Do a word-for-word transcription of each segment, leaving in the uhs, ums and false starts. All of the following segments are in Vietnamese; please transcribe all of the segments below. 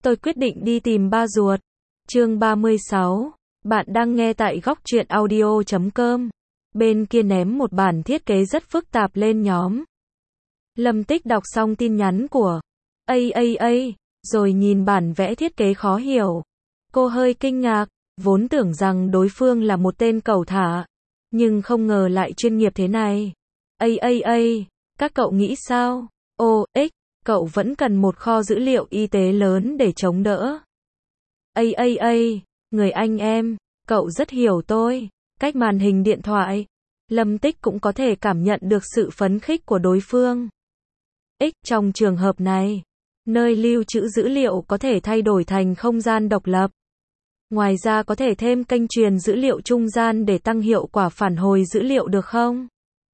tôi quyết định đi tìm ba ruột. Chương ba mươi sáu. Bạn đang nghe tại góc truyện audio chấm com. Bên kia ném một bản thiết kế rất phức tạp lên nhóm. Lâm Tích đọc xong tin nhắn của a a a, rồi nhìn bản vẽ thiết kế khó hiểu. Cô hơi kinh ngạc, vốn tưởng rằng đối phương là một tên cẩu thả, nhưng không ngờ lại chuyên nghiệp thế này. a a a, các cậu nghĩ sao? Ô, X, cậu vẫn cần một kho dữ liệu y tế lớn để chống đỡ. a a a, người anh em, cậu rất hiểu tôi. Cách màn hình điện thoại, Lâm Tích cũng có thể cảm nhận được sự phấn khích của đối phương. X, trong trường hợp này, nơi lưu trữ dữ liệu có thể thay đổi thành không gian độc lập. Ngoài ra có thể thêm kênh truyền dữ liệu trung gian để tăng hiệu quả phản hồi dữ liệu được không?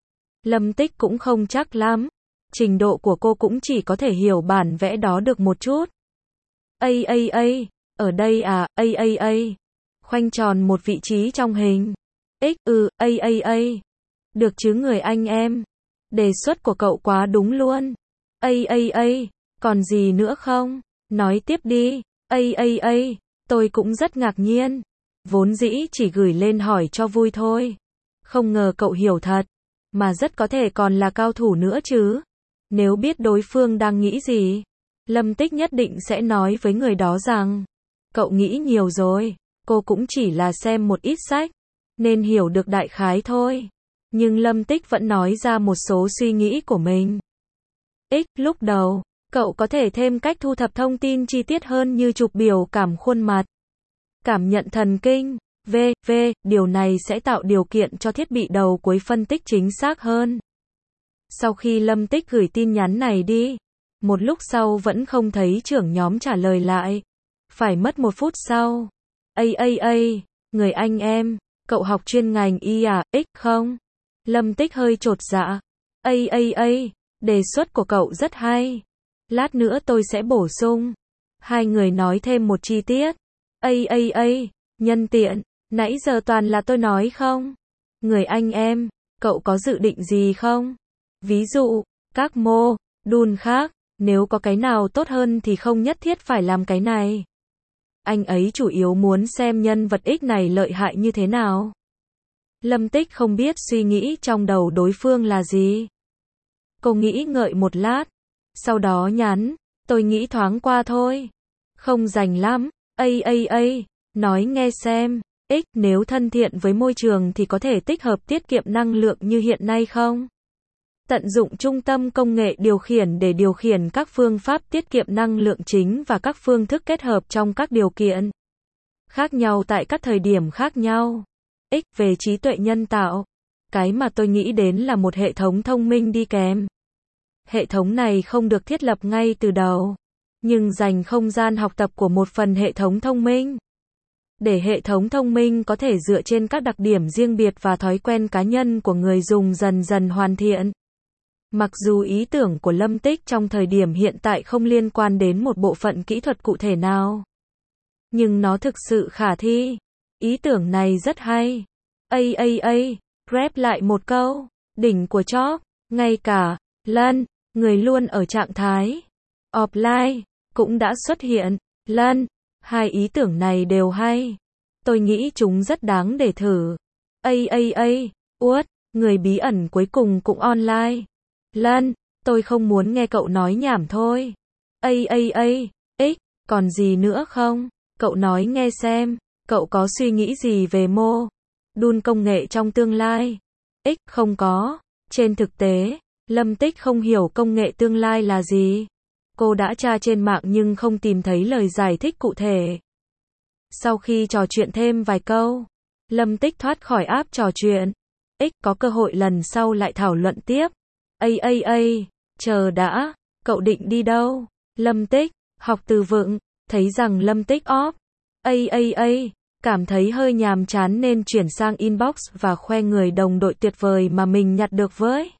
Lâm Tích cũng không chắc lắm. Trình độ của cô cũng chỉ có thể hiểu bản vẽ đó được một chút. a a a, ở đây à, a a a. Khoanh tròn một vị trí trong hình. X, ừ, a a a. Được chứ người anh em. Đề xuất của cậu quá đúng luôn. a a a, còn gì nữa không? Nói tiếp đi. a a a, tôi cũng rất ngạc nhiên. Vốn dĩ chỉ gửi lên hỏi cho vui thôi. Không ngờ cậu hiểu thật. Mà rất có thể còn là cao thủ nữa chứ. Nếu biết đối phương đang nghĩ gì, Lâm Tích nhất định sẽ nói với người đó rằng, cậu nghĩ nhiều rồi, cô cũng chỉ là xem một ít sách, nên hiểu được đại khái thôi. Nhưng Lâm Tích vẫn nói ra một số suy nghĩ của mình. X, lúc đầu, cậu có thể thêm cách thu thập thông tin chi tiết hơn như chụp biểu cảm khuôn mặt, cảm nhận thần kinh, vân vân, điều này sẽ tạo điều kiện cho thiết bị đầu cuối phân tích chính xác hơn. Sau khi Lâm Tích gửi tin nhắn này đi, một lúc sau vẫn không thấy trưởng nhóm trả lời lại. Phải mất một phút sau. a a a, người anh em, cậu học chuyên ngành y à, X không? Lâm Tích hơi chột dạ. a a a, đề xuất của cậu rất hay. Lát nữa tôi sẽ bổ sung. Hai người nói thêm một chi tiết. a a a, nhân tiện, nãy giờ toàn là tôi nói không? Người anh em, cậu có dự định gì không? Ví dụ, các mô đun khác, nếu có cái nào tốt hơn thì không nhất thiết phải làm cái này. Anh ấy chủ yếu muốn xem nhân vật X này lợi hại như thế nào. Lâm Tích không biết suy nghĩ trong đầu đối phương là gì. Cô nghĩ ngợi một lát, sau đó nhắn, tôi nghĩ thoáng qua thôi. Không rành lắm, a a a, nói nghe xem, X nếu thân thiện với môi trường thì có thể tích hợp tiết kiệm năng lượng như hiện nay không? Tận dụng trung tâm công nghệ điều khiển để điều khiển các phương pháp tiết kiệm năng lượng chính và các phương thức kết hợp trong các điều kiện khác nhau tại các thời điểm khác nhau. X về trí tuệ nhân tạo. Cái mà tôi nghĩ đến là một hệ thống thông minh đi kèm. Hệ thống này không được thiết lập ngay từ đầu, nhưng dành không gian học tập của một phần hệ thống thông minh. Để hệ thống thông minh có thể dựa trên các đặc điểm riêng biệt và thói quen cá nhân của người dùng dần dần hoàn thiện. Mặc dù ý tưởng của Lâm Tích trong thời điểm hiện tại không liên quan đến một bộ phận kỹ thuật cụ thể nào, nhưng nó thực sự khả thi. Ý tưởng này rất hay. a a a, rep lại một câu, đỉnh của chóp, ngay cả Lân, người luôn ở trạng thái offline, cũng đã xuất hiện. Lân, hai ý tưởng này đều hay. Tôi nghĩ chúng rất đáng để thử. a a a, uất, người bí ẩn cuối cùng cũng online. Lân, tôi không muốn nghe cậu nói nhảm thôi. a a a, X, còn gì nữa không? Cậu nói nghe xem, cậu có suy nghĩ gì về mô đun công nghệ trong tương lai? X, không có. Trên thực tế, Lâm Tích không hiểu công nghệ tương lai là gì. Cô đã tra trên mạng nhưng không tìm thấy lời giải thích cụ thể. Sau khi trò chuyện thêm vài câu, Lâm Tích thoát khỏi app trò chuyện. X, có cơ hội lần sau lại thảo luận tiếp. a a a, chờ đã, cậu định đi đâu? Lâm Tích, học từ vựng, thấy rằng Lâm Tích off. a a a, cảm thấy hơi nhàm chán nên chuyển sang inbox và khoe người đồng đội tuyệt vời mà mình nhặt được với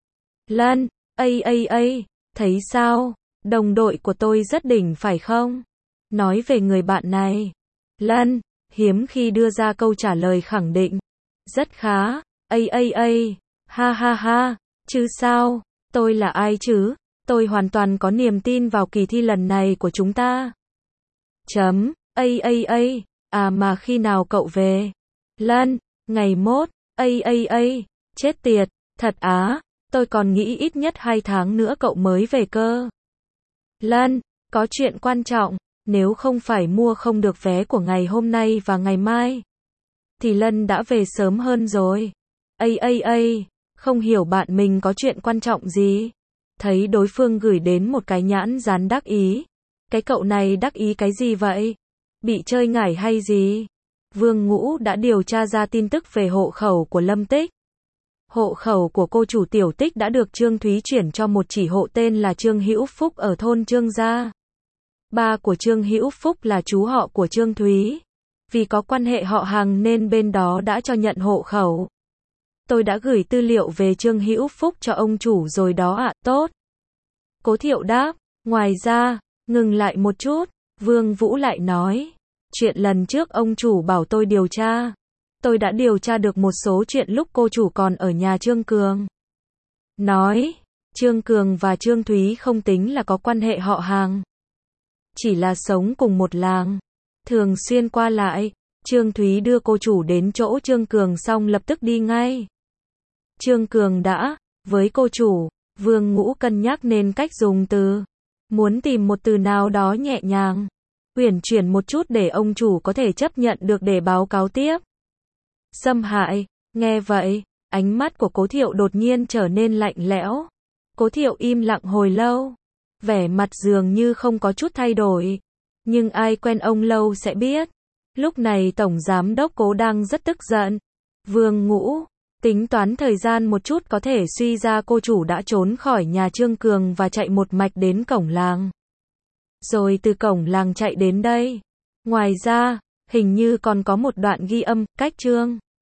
Lân. a a a, thấy sao? Đồng đội của tôi rất đỉnh phải không? Nói về người bạn này. Lân, hiếm khi đưa ra câu trả lời khẳng định. Rất khá. a a a, ha ha ha. Chứ sao, tôi là ai chứ? Tôi hoàn toàn có niềm tin vào kỳ thi lần này của chúng ta. Chấm, a a a, à mà khi nào cậu về? Lân, ngày mốt, a a a, chết tiệt, thật á, tôi còn nghĩ ít nhất hai tháng nữa cậu mới về cơ. Lân, có chuyện quan trọng, nếu không phải mua không được vé của ngày hôm nay và ngày mai, thì Lân đã về sớm hơn rồi. A a a, không hiểu bạn mình có chuyện quan trọng gì. Thấy đối phương gửi đến một cái nhãn dán đắc ý. Cái cậu này đắc ý cái gì vậy? Bị chơi ngải hay gì? Vương Ngũ đã điều tra ra tin tức về hộ khẩu của Lâm Tích. Hộ khẩu của cô chủ Tiểu Tích đã được Trương Thúy chuyển cho một chỉ hộ tên là Trương Hữu Phúc ở thôn Trương Gia. Ba của Trương Hữu Phúc là chú họ của Trương Thúy. Vì có quan hệ họ hàng nên bên đó đã cho nhận hộ khẩu. Tôi đã gửi tư liệu về Trương Hữu Phúc cho ông chủ rồi đó ạ, tốt. Cố Thiệu đáp, ngoài ra, ngừng lại một chút, Vương Vũ lại nói, chuyện lần trước ông chủ bảo tôi điều tra. Tôi đã điều tra được một số chuyện lúc cô chủ còn ở nhà Trương Cường. Nói, Trương Cường và Trương Thúy không tính là có quan hệ họ hàng. Chỉ là sống cùng một làng. Thường xuyên qua lại, Trương Thúy đưa cô chủ đến chỗ Trương Cường xong lập tức đi ngay. Trương Cường đã, với cô chủ, Vương Ngũ cân nhắc nên cách dùng từ. Muốn tìm một từ nào đó nhẹ nhàng, uyển chuyển một chút để ông chủ có thể chấp nhận được để báo cáo tiếp. Xâm hại, nghe vậy, ánh mắt của Cố Thiệu đột nhiên trở nên lạnh lẽo. Cố Thiệu im lặng hồi lâu, vẻ mặt dường như không có chút thay đổi. Nhưng ai quen ông lâu sẽ biết. Lúc này Tổng Giám Đốc Cố đang rất tức giận. Vương Ngũ, tính toán thời gian một chút có thể suy ra cô chủ đã trốn khỏi nhà Trương Cường và chạy một mạch đến cổng làng. Rồi từ cổng làng chạy đến đây. Ngoài ra, hình như còn có một đoạn ghi âm, cách Trương